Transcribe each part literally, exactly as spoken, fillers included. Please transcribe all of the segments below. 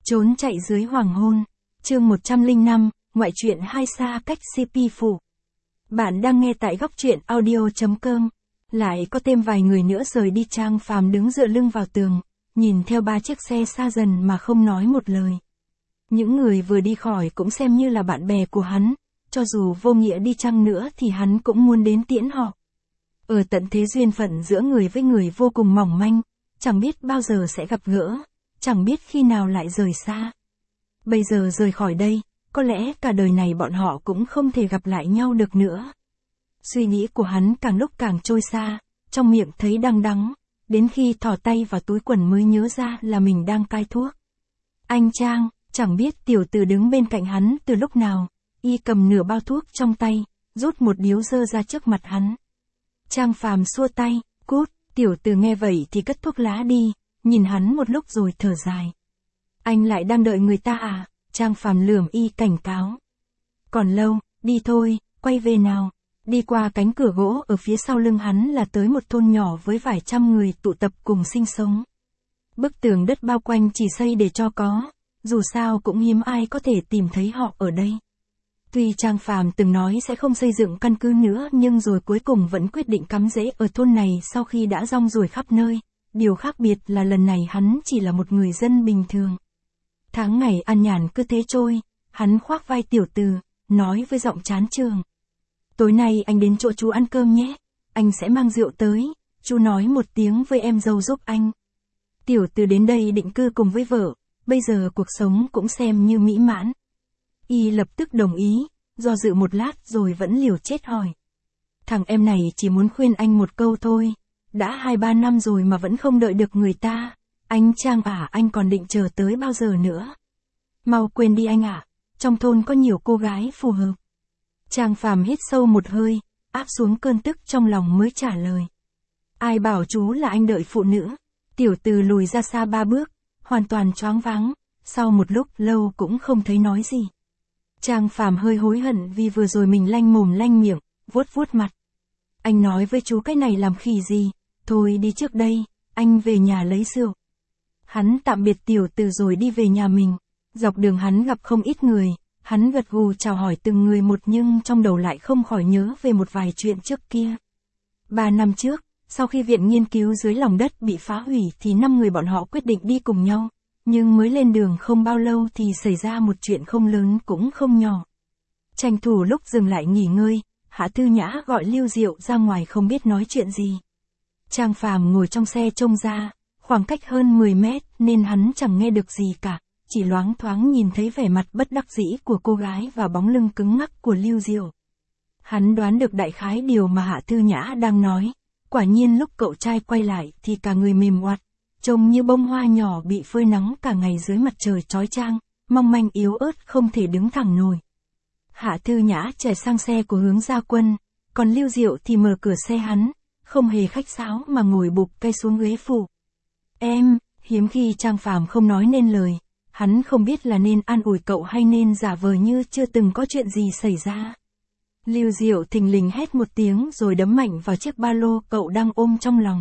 Trốn chạy dưới hoàng hôn, chương một trăm lẻ năm, ngoại truyện hai xa cách xê pê phủ. Bạn đang nghe tại góc truyện audio chấm com. Lại có thêm vài người nữa rời đi. Trang Phàm đứng dựa lưng vào tường, nhìn theo ba chiếc xe xa dần mà không nói một lời. Những người vừa đi khỏi cũng xem như là bạn bè của hắn, cho dù vô nghĩa đi chăng nữa thì hắn cũng muốn đến tiễn họ. Ở tận thế duyên phận giữa người với người vô cùng mỏng manh, chẳng biết bao giờ sẽ gặp gỡ, chẳng biết khi nào lại rời xa. Bây giờ rời khỏi đây, có lẽ cả đời này bọn họ cũng không thể gặp lại nhau được nữa. Suy nghĩ của hắn càng lúc càng trôi xa, trong miệng thấy đắng đắng, đến khi thò tay vào túi quần mới nhớ ra là mình đang cai thuốc. Anh Trang, chẳng biết tiểu tử đứng bên cạnh hắn từ lúc nào, y cầm nửa bao thuốc trong tay, rút một điếu dơ ra trước mặt hắn. Trang Phàm xua tay, cút, tiểu tử nghe vậy thì cất thuốc lá đi, nhìn hắn một lúc rồi thở dài. Anh lại đang đợi người ta à? Trang Phàm lườm y cảnh cáo. Còn lâu, đi thôi, quay về nào. Đi qua cánh cửa gỗ ở phía sau lưng hắn là tới một thôn nhỏ với vài trăm người tụ tập cùng sinh sống. Bức tường đất bao quanh chỉ xây để cho có, dù sao cũng hiếm ai có thể tìm thấy họ ở đây. Tuy Trang Phàm từng nói sẽ không xây dựng căn cứ nữa nhưng rồi cuối cùng vẫn quyết định cắm rễ ở thôn này sau khi đã rong ruổi khắp nơi. Điều khác biệt là lần này hắn chỉ là một người dân bình thường. Tháng ngày an nhàn cứ thế trôi, hắn khoác vai tiểu tử, nói với giọng chán chường. Tối nay anh đến chỗ chú ăn cơm nhé, anh sẽ mang rượu tới, chú nói một tiếng với em dâu giúp anh. Tiểu tử đến đây định cư cùng với vợ, bây giờ cuộc sống cũng xem như mỹ mãn. Y lập tức đồng ý, do dự một lát rồi vẫn liều chết hỏi. Thằng em này chỉ muốn khuyên anh một câu thôi, đã hai ba năm rồi mà vẫn không đợi được người ta. Anh Trang à, anh còn định chờ tới bao giờ nữa? Mau quên đi anh ạ, trong thôn có nhiều cô gái phù hợp. Trang Phàm hít sâu một hơi, áp xuống cơn tức trong lòng mới trả lời. Ai bảo chú là anh đợi phụ nữ? Tiểu tử lùi ra xa ba bước, hoàn toàn choáng váng, sau một lúc lâu cũng không thấy nói gì. Trang Phàm hơi hối hận vì vừa rồi mình lanh mồm lanh miệng, vuốt vuốt mặt. Anh nói với chú cái này làm khỉ gì, thôi đi trước đây, anh về nhà lấy rượu. Hắn tạm biệt tiểu tử rồi đi về nhà mình, dọc đường hắn gặp không ít người, hắn gật gù chào hỏi từng người một nhưng trong đầu lại không khỏi nhớ về một vài chuyện trước kia. Ba năm trước, sau khi viện nghiên cứu dưới lòng đất bị phá hủy thì năm người bọn họ quyết định đi cùng nhau, nhưng mới lên đường không bao lâu thì xảy ra một chuyện không lớn cũng không nhỏ. Tranh thủ lúc dừng lại nghỉ ngơi, Hạ Thư Nhã gọi Lưu Diệu ra ngoài không biết nói chuyện gì. Trang Phàm ngồi trong xe trông ra, khoảng cách hơn mười mét nên hắn chẳng nghe được gì cả, chỉ loáng thoáng nhìn thấy vẻ mặt bất đắc dĩ của cô gái và bóng lưng cứng ngắc của Lưu Diệu. Hắn đoán được đại khái điều mà Hạ Thư Nhã đang nói, quả nhiên lúc cậu trai quay lại thì cả người mềm oặt, trông như bông hoa nhỏ bị phơi nắng cả ngày dưới mặt trời chói chang, mong manh yếu ớt không thể đứng thẳng nổi. Hạ Thư Nhã chạy sang xe của Hướng Gia Quân, còn Lưu Diệu thì mở cửa xe hắn, không hề khách sáo mà ngồi bụp cây xuống ghế phụ. Em, hiếm khi Trang Phàm không nói nên lời, hắn không biết là nên an ủi cậu hay nên giả vờ như chưa từng có chuyện gì xảy ra. Lưu Diệu thình lình hét một tiếng rồi đấm mạnh vào chiếc ba lô cậu đang ôm trong lòng.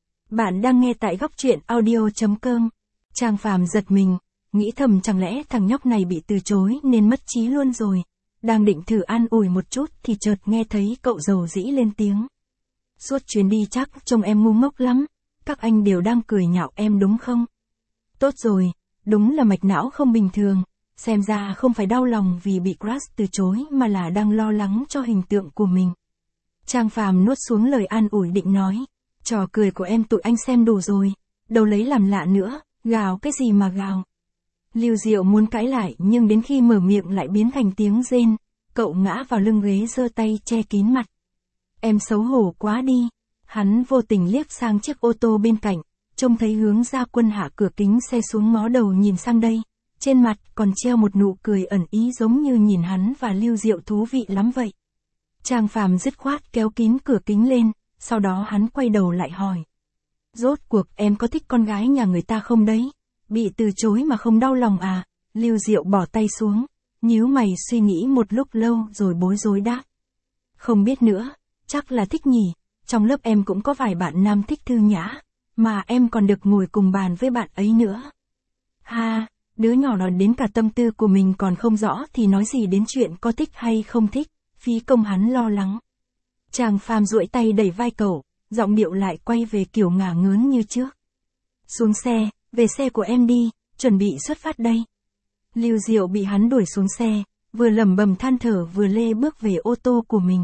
Bạn đang nghe tại góc truyện audio chấm com. Trang Phàm giật mình, nghĩ thầm chẳng lẽ thằng nhóc này bị từ chối nên mất trí luôn rồi. Đang định thử an ủi một chút thì chợt nghe thấy cậu dầu dĩ lên tiếng. Suốt chuyến đi chắc trông em ngu ngốc lắm, các anh đều đang cười nhạo em đúng không? Tốt rồi, đúng là mạch não không bình thường, xem ra không phải đau lòng vì bị crush từ chối mà là đang lo lắng cho hình tượng của mình. Trang Phàm nuốt xuống lời an ủi định nói, trò cười của em tụi anh xem đủ rồi, đâu lấy làm lạ nữa, gào cái gì mà gào. Lưu Diệu muốn cãi lại nhưng đến khi mở miệng lại biến thành tiếng rên, cậu ngã vào lưng ghế giơ tay che kín mặt. Em xấu hổ quá đi. Hắn vô tình liếc sang chiếc ô tô bên cạnh, trông thấy Hướng Gia Quân hạ cửa kính xe xuống ngó đầu nhìn sang đây, trên mặt còn treo một nụ cười ẩn ý giống như nhìn hắn và Lưu Diệu thú vị lắm vậy. Trang Phàm dứt khoát kéo kín cửa kính lên, sau đó hắn quay đầu lại hỏi. Rốt cuộc em có thích con gái nhà người ta không đấy? Bị từ chối mà không đau lòng à? Lưu Diệu bỏ tay xuống, nhíu mày suy nghĩ một lúc lâu rồi bối rối đáp. Không biết nữa, chắc là thích nhỉ. Trong lớp em cũng có vài bạn nam thích Thư Nhã, mà em còn được ngồi cùng bàn với bạn ấy nữa. Ha, Đứa nhỏ nói đến cả tâm tư của mình còn không rõ thì nói gì đến chuyện có thích hay không thích, phí công hắn lo lắng. Chàng phàm duỗi tay đẩy vai cậu, giọng điệu lại quay về kiểu ngả ngớn như trước. Xuống xe, về xe của em đi, chuẩn bị xuất phát đây. Lưu Diệu bị hắn đuổi xuống xe, vừa lẩm bẩm than thở vừa lê bước về ô tô của mình.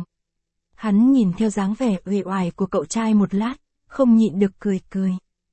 Hắn nhìn theo dáng vẻ uể oải của cậu trai một lát, không nhịn được cười cười.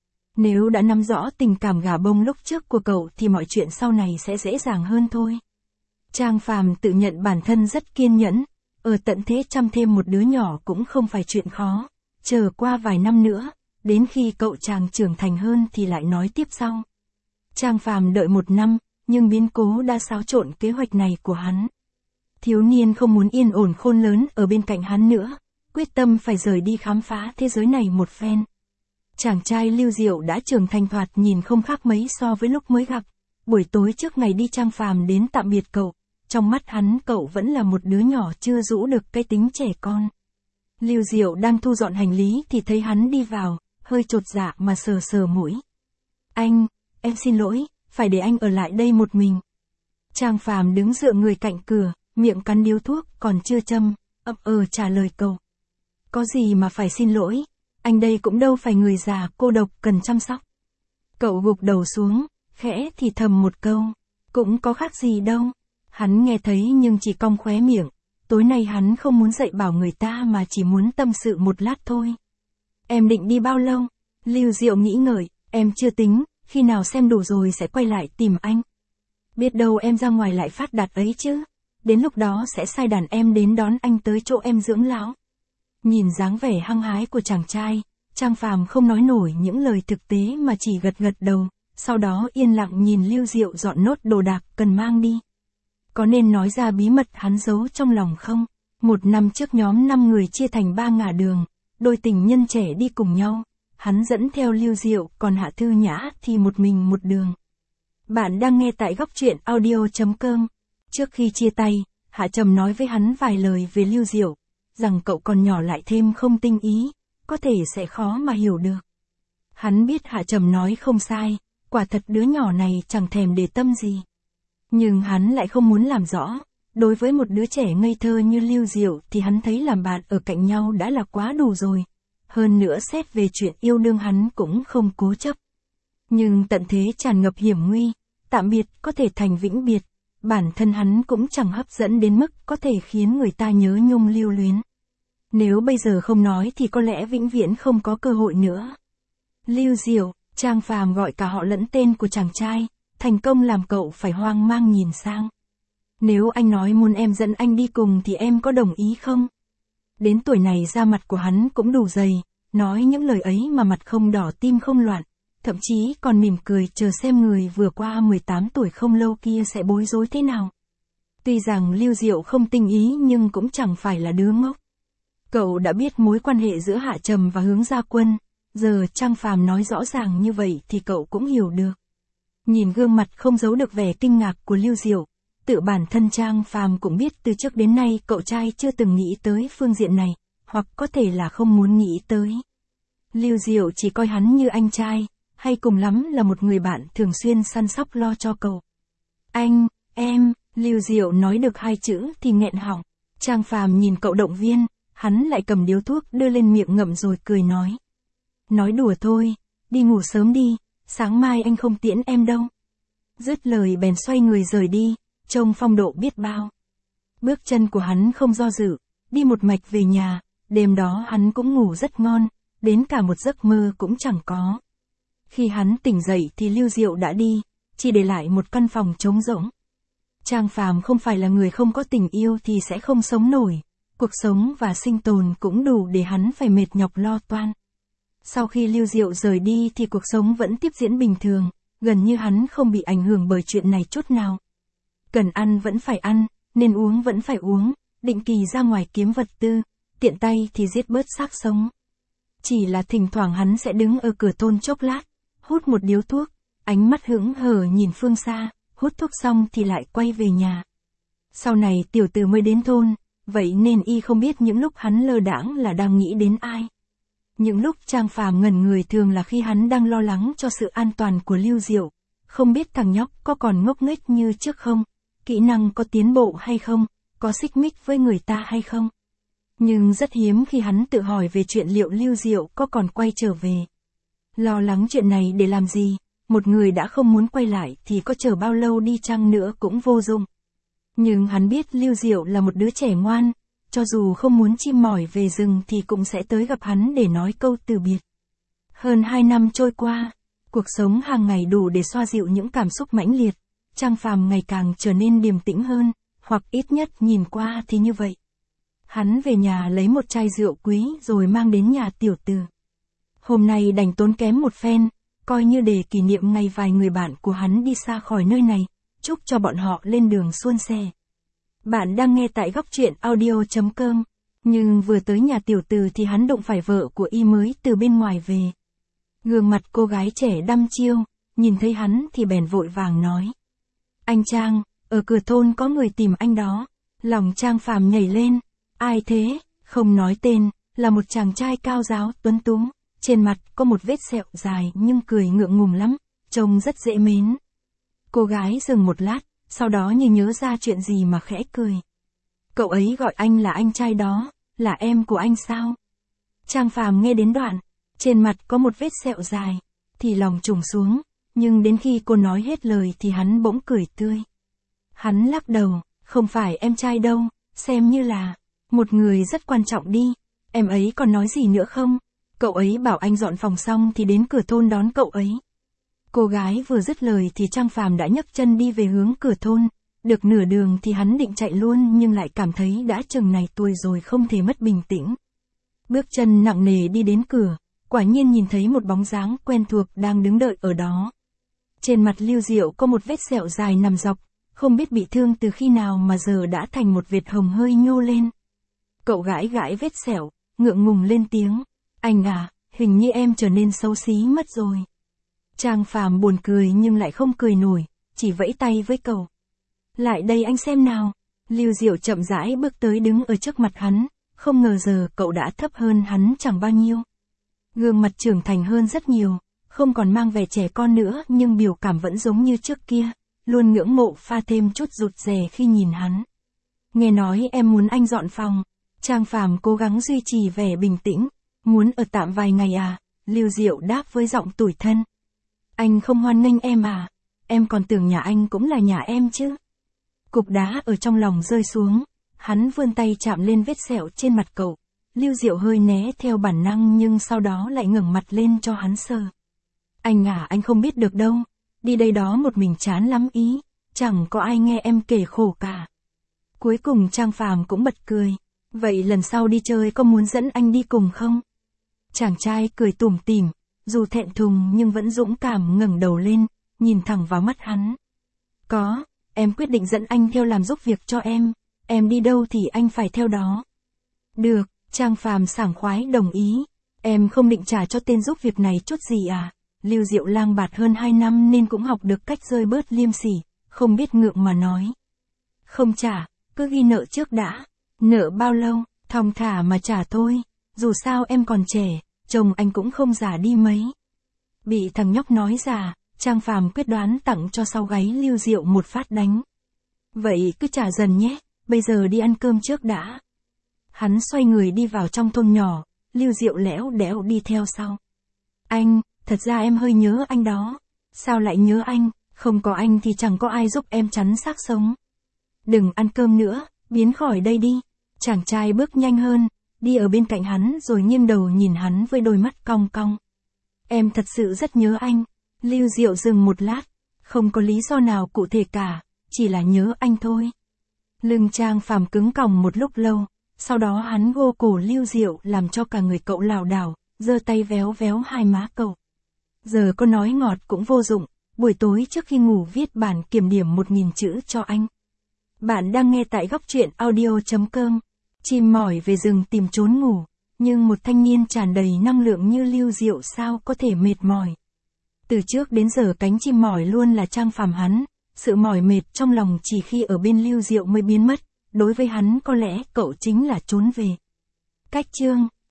Nếu đã nắm rõ tình cảm gả bông lúc trước của cậu thì mọi chuyện sau này sẽ dễ dàng hơn thôi. Trang Phàm tự nhận bản thân rất kiên nhẫn, ở tận thế chăm thêm một đứa nhỏ cũng không phải chuyện khó, chờ qua vài năm nữa, đến khi cậu chàng trưởng thành hơn thì lại nói tiếp sau. Trang Phàm đợi một năm, nhưng biến cố đã xáo trộn kế hoạch này của hắn. Thiếu niên không muốn yên ổn khôn lớn ở bên cạnh hắn nữa, quyết tâm phải rời đi khám phá thế giới này một phen. Chàng trai Lưu Diệu đã trưởng thành thoạt nhìn không khác mấy so với lúc mới gặp. Buổi tối trước ngày đi Trang Phàm đến tạm biệt cậu, trong mắt hắn cậu vẫn là một đứa nhỏ chưa rũ được cái tính trẻ con. Lưu Diệu đang thu dọn hành lý thì thấy hắn đi vào, hơi chột dạ mà sờ sờ mũi. Anh, em xin lỗi, phải để anh ở lại đây một mình. Trang Phàm đứng dựa người cạnh cửa, miệng cắn điếu thuốc còn chưa châm, ậm ờ trả lời cậu. Có gì mà phải xin lỗi, anh đây cũng đâu phải người già cô độc cần chăm sóc. Cậu gục đầu xuống, khẽ thì thầm một câu, cũng có khác gì đâu. Hắn nghe thấy nhưng chỉ cong khóe miệng, tối nay hắn không muốn dạy bảo người ta mà chỉ muốn tâm sự một lát thôi. Em định đi bao lâu? Lưu Diệu nghĩ ngợi, em chưa tính, khi nào xem đủ rồi sẽ quay lại tìm anh. Biết đâu em ra ngoài lại phát đạt ấy chứ, đến lúc đó sẽ sai đàn em đến đón anh tới chỗ em dưỡng lão. Nhìn dáng vẻ hăng hái của chàng trai, Trang Phàm không nói nổi những lời thực tế mà chỉ gật gật đầu, sau đó yên lặng nhìn Lưu Diệu dọn nốt đồ đạc cần mang đi. Có nên nói ra bí mật hắn giấu trong lòng không? Một năm trước nhóm năm người chia thành ba ngả đường, đôi tình nhân trẻ đi cùng nhau, hắn dẫn theo Lưu Diệu còn Hạ Thư Nhã thì một mình một đường. Bạn đang nghe tại góc truyện audio chấm com. Trước khi chia tay, Hạ Trầm nói với hắn vài lời về Lưu Diệu, rằng cậu còn nhỏ lại thêm không tinh ý, có thể sẽ khó mà hiểu được. Hắn biết Hạ Trầm nói không sai, quả thật đứa nhỏ này chẳng thèm để tâm gì. Nhưng hắn lại không muốn làm rõ, đối với một đứa trẻ ngây thơ như Lưu Diệu thì hắn thấy làm bạn ở cạnh nhau đã là quá đủ rồi. Hơn nữa xét về chuyện yêu đương hắn cũng không cố chấp. Nhưng tận thế tràn ngập hiểm nguy, tạm biệt có thể thành vĩnh biệt, bản thân hắn cũng chẳng hấp dẫn đến mức có thể khiến người ta nhớ nhung lưu luyến. Nếu bây giờ không nói thì có lẽ vĩnh viễn không có cơ hội nữa. Lưu Diệu, Trang Phàm gọi cả họ lẫn tên của chàng trai, thành công làm cậu phải hoang mang nhìn sang. Nếu anh nói muốn em dẫn anh đi cùng thì em có đồng ý không? Đến tuổi này da mặt của hắn cũng đủ dày, nói những lời ấy mà mặt không đỏ tim không loạn, thậm chí còn mỉm cười chờ xem người vừa qua mười tám tuổi không lâu kia sẽ bối rối thế nào. Tuy rằng Lưu Diệu không tinh ý nhưng cũng chẳng phải là đứa ngốc. Cậu đã biết mối quan hệ giữa Hạ Trầm và Hướng Gia Quân, giờ Trang Phàm nói rõ ràng như vậy thì cậu cũng hiểu được. Nhìn gương mặt không giấu được vẻ kinh ngạc của Lưu Diệu, tự bản thân Trang Phàm cũng biết từ trước đến nay cậu trai chưa từng nghĩ tới phương diện này, hoặc có thể là không muốn nghĩ tới. Lưu Diệu chỉ coi hắn như anh trai, hay cùng lắm là một người bạn thường xuyên săn sóc lo cho cậu. Anh, em, Lưu Diệu nói được hai chữ thì nghẹn họng. Trang Phàm nhìn cậu động viên, hắn lại cầm điếu thuốc đưa lên miệng ngậm rồi cười nói. Nói đùa thôi, đi ngủ sớm đi, sáng mai anh không tiễn em đâu. Dứt lời bèn xoay người rời đi, trông phong độ biết bao. Bước chân của hắn không do dự, đi một mạch về nhà, đêm đó hắn cũng ngủ rất ngon, đến cả một giấc mơ cũng chẳng có. Khi hắn tỉnh dậy thì Lưu Diệu đã đi, chỉ để lại một căn phòng trống rỗng. Trang Phàm không phải là người không có tình yêu thì sẽ không sống nổi, cuộc sống và sinh tồn cũng đủ để hắn phải mệt nhọc lo toan. Sau khi Lưu Diệu rời đi thì cuộc sống vẫn tiếp diễn bình thường, gần như hắn không bị ảnh hưởng bởi chuyện này chút nào. Cần ăn vẫn phải ăn, nên uống vẫn phải uống, định kỳ ra ngoài kiếm vật tư, tiện tay thì giết bớt xác sống. Chỉ là thỉnh thoảng hắn sẽ đứng ở cửa thôn chốc lát, hút một điếu thuốc, ánh mắt hững hờ nhìn phương xa, hút thuốc xong thì lại quay về nhà. Sau này tiểu tử mới đến thôn, vậy nên y không biết những lúc hắn lơ đãng là đang nghĩ đến ai. Những lúc Trang Phàm ngẩn người thường là khi hắn đang lo lắng cho sự an toàn của Lưu Diệu, không biết thằng nhóc có còn ngốc nghếch như trước không, kỹ năng có tiến bộ hay không, có xích mích với người ta hay không. Nhưng rất hiếm khi hắn tự hỏi về chuyện liệu Lưu Diệu có còn quay trở về. Lo lắng chuyện này để làm gì, một người đã không muốn quay lại thì có chờ bao lâu đi chăng nữa cũng vô dụng. Nhưng hắn biết Lưu Diệu là một đứa trẻ ngoan, cho dù không muốn chim mỏi về rừng thì cũng sẽ tới gặp hắn để nói câu từ biệt. Hơn hai năm trôi qua, cuộc sống hàng ngày đủ để xoa dịu những cảm xúc mãnh liệt, Trang Phàm ngày càng trở nên điềm tĩnh hơn, hoặc ít nhất nhìn qua thì như vậy. Hắn về nhà lấy một chai rượu quý rồi mang đến nhà Tiểu Từ. Hôm nay đành tốn kém một phen, coi như để kỷ niệm ngày vài người bạn của hắn đi xa khỏi nơi này, chúc cho bọn họ lên đường suôn sẻ. Bạn đang nghe tại góc truyện audio chấm com, nhưng vừa tới nhà Tiểu Từ thì hắn đụng phải vợ của y mới từ bên ngoài về. Gương mặt cô gái trẻ đăm chiêu, nhìn thấy hắn thì bèn vội vàng nói. Anh Trang, ở cửa thôn có người tìm anh đó. Lòng Trang Phàm nhảy lên. Ai thế? Không nói tên, là một chàng trai cao ráo tuấn tú, trên mặt có một vết sẹo dài nhưng cười ngượng ngùng lắm, trông rất dễ mến. Cô gái dừng một lát, sau đó như nhớ ra chuyện gì mà khẽ cười. Cậu ấy gọi anh là anh trai đó, là em của anh sao? Trang Phàm nghe đến đoạn, trên mặt có một vết sẹo dài, thì lòng trùng xuống, nhưng đến khi cô nói hết lời thì hắn bỗng cười tươi. Hắn lắc đầu, không phải em trai đâu, xem như là một người rất quan trọng đi. Em ấy còn nói gì nữa không? Cậu ấy bảo anh dọn phòng xong thì đến cửa thôn đón cậu ấy. Cô gái vừa dứt lời thì Trang Phàm đã nhấc chân đi về hướng cửa thôn. Được nửa đường thì hắn định chạy luôn nhưng lại cảm thấy đã chừng này tuổi rồi không thể mất bình tĩnh. Bước chân nặng nề đi đến cửa, quả nhiên nhìn thấy một bóng dáng quen thuộc đang đứng đợi ở đó. Trên mặt Lưu Diệu có một vết sẹo dài nằm dọc, không biết bị thương từ khi nào mà giờ đã thành một vệt hồng hơi nhô lên. Cậu gãi gãi vết sẹo, ngượng ngùng lên tiếng. Anh à, hình như em trở nên xấu xí mất rồi. Trang Phàm buồn cười nhưng lại không cười nổi, chỉ vẫy tay với cậu. Lại đây anh xem nào. Lưu Diệu chậm rãi bước tới đứng ở trước mặt hắn, không ngờ giờ cậu đã thấp hơn hắn chẳng bao nhiêu. Gương mặt trưởng thành hơn rất nhiều, không còn mang vẻ trẻ con nữa nhưng biểu cảm vẫn giống như trước kia, luôn ngưỡng mộ pha thêm chút rụt rè khi nhìn hắn. Nghe nói em muốn anh dọn phòng. Trang Phàm cố gắng duy trì vẻ bình tĩnh. Muốn ở tạm vài ngày à? Lưu Diệu đáp với giọng tủi thân. Anh không hoan nghênh em à? Em còn tưởng nhà anh cũng là nhà em chứ. Cục đá ở trong lòng rơi xuống, hắn vươn tay chạm lên vết sẹo trên mặt cậu. Lưu Diệu hơi né theo bản năng nhưng sau đó lại ngẩng mặt lên cho hắn sờ. Anh à, anh không biết được đâu, đi đây đó một mình chán lắm ý, chẳng có ai nghe em kể khổ cả. Cuối cùng Trang Phàm cũng bật cười. Vậy lần sau đi chơi có muốn dẫn anh đi cùng không? Chàng trai cười tủm tỉm, dù thẹn thùng nhưng vẫn dũng cảm ngẩng đầu lên, nhìn thẳng vào mắt hắn. Có, em quyết định dẫn anh theo làm giúp việc cho em, em đi đâu thì anh phải theo đó. Được, Trang Phàm sảng khoái đồng ý. Em không định trả cho tên giúp việc này chút gì à? Lưu Diệu lang bạt hơn hai năm nên cũng học được cách rơi bớt liêm sỉ, không biết ngượng mà nói. Không trả, cứ ghi nợ trước đã. Nợ bao lâu, thong thả mà trả thôi, dù sao em còn trẻ, chồng anh cũng không già đi mấy. Bị thằng nhóc nói già, Trang Phàm quyết đoán tặng cho sau gáy Lưu Diệu một phát đánh. Vậy cứ trả dần nhé, bây giờ đi ăn cơm trước đã. Hắn xoay người đi vào trong thôn nhỏ, Lưu Diệu lẽo đẽo đi theo sau. Anh, thật ra em hơi nhớ anh đó. Sao lại nhớ anh, không có anh thì chẳng có ai giúp em chắn xác sống. Đừng ăn cơm nữa, biến khỏi đây đi. Chàng trai bước nhanh hơn, đi ở bên cạnh hắn rồi nghiêng đầu nhìn hắn với đôi mắt cong cong. Em thật sự rất nhớ anh. Lưu Diệu dừng một lát, không có lý do nào cụ thể cả, chỉ là nhớ anh thôi. Lưng Trang Phàm cứng còng một lúc lâu, sau đó hắn gô cổ Lưu Diệu làm cho cả người cậu lảo đảo, giơ tay véo véo hai má cậu. Giờ có nói ngọt cũng vô dụng, buổi tối trước khi ngủ viết bản kiểm điểm một nghìn chữ cho anh. Bạn đang nghe tại góc truyện audio chấm com. Chim mỏi về rừng tìm trốn ngủ, nhưng một thanh niên tràn đầy năng lượng như Lưu Diệu sao có thể mệt mỏi. Từ trước đến giờ cánh chim mỏi luôn là Trang Phàm hắn, sự mỏi mệt trong lòng chỉ khi ở bên Lưu Diệu mới biến mất, đối với hắn có lẽ cậu chính là trốn về. Cách chương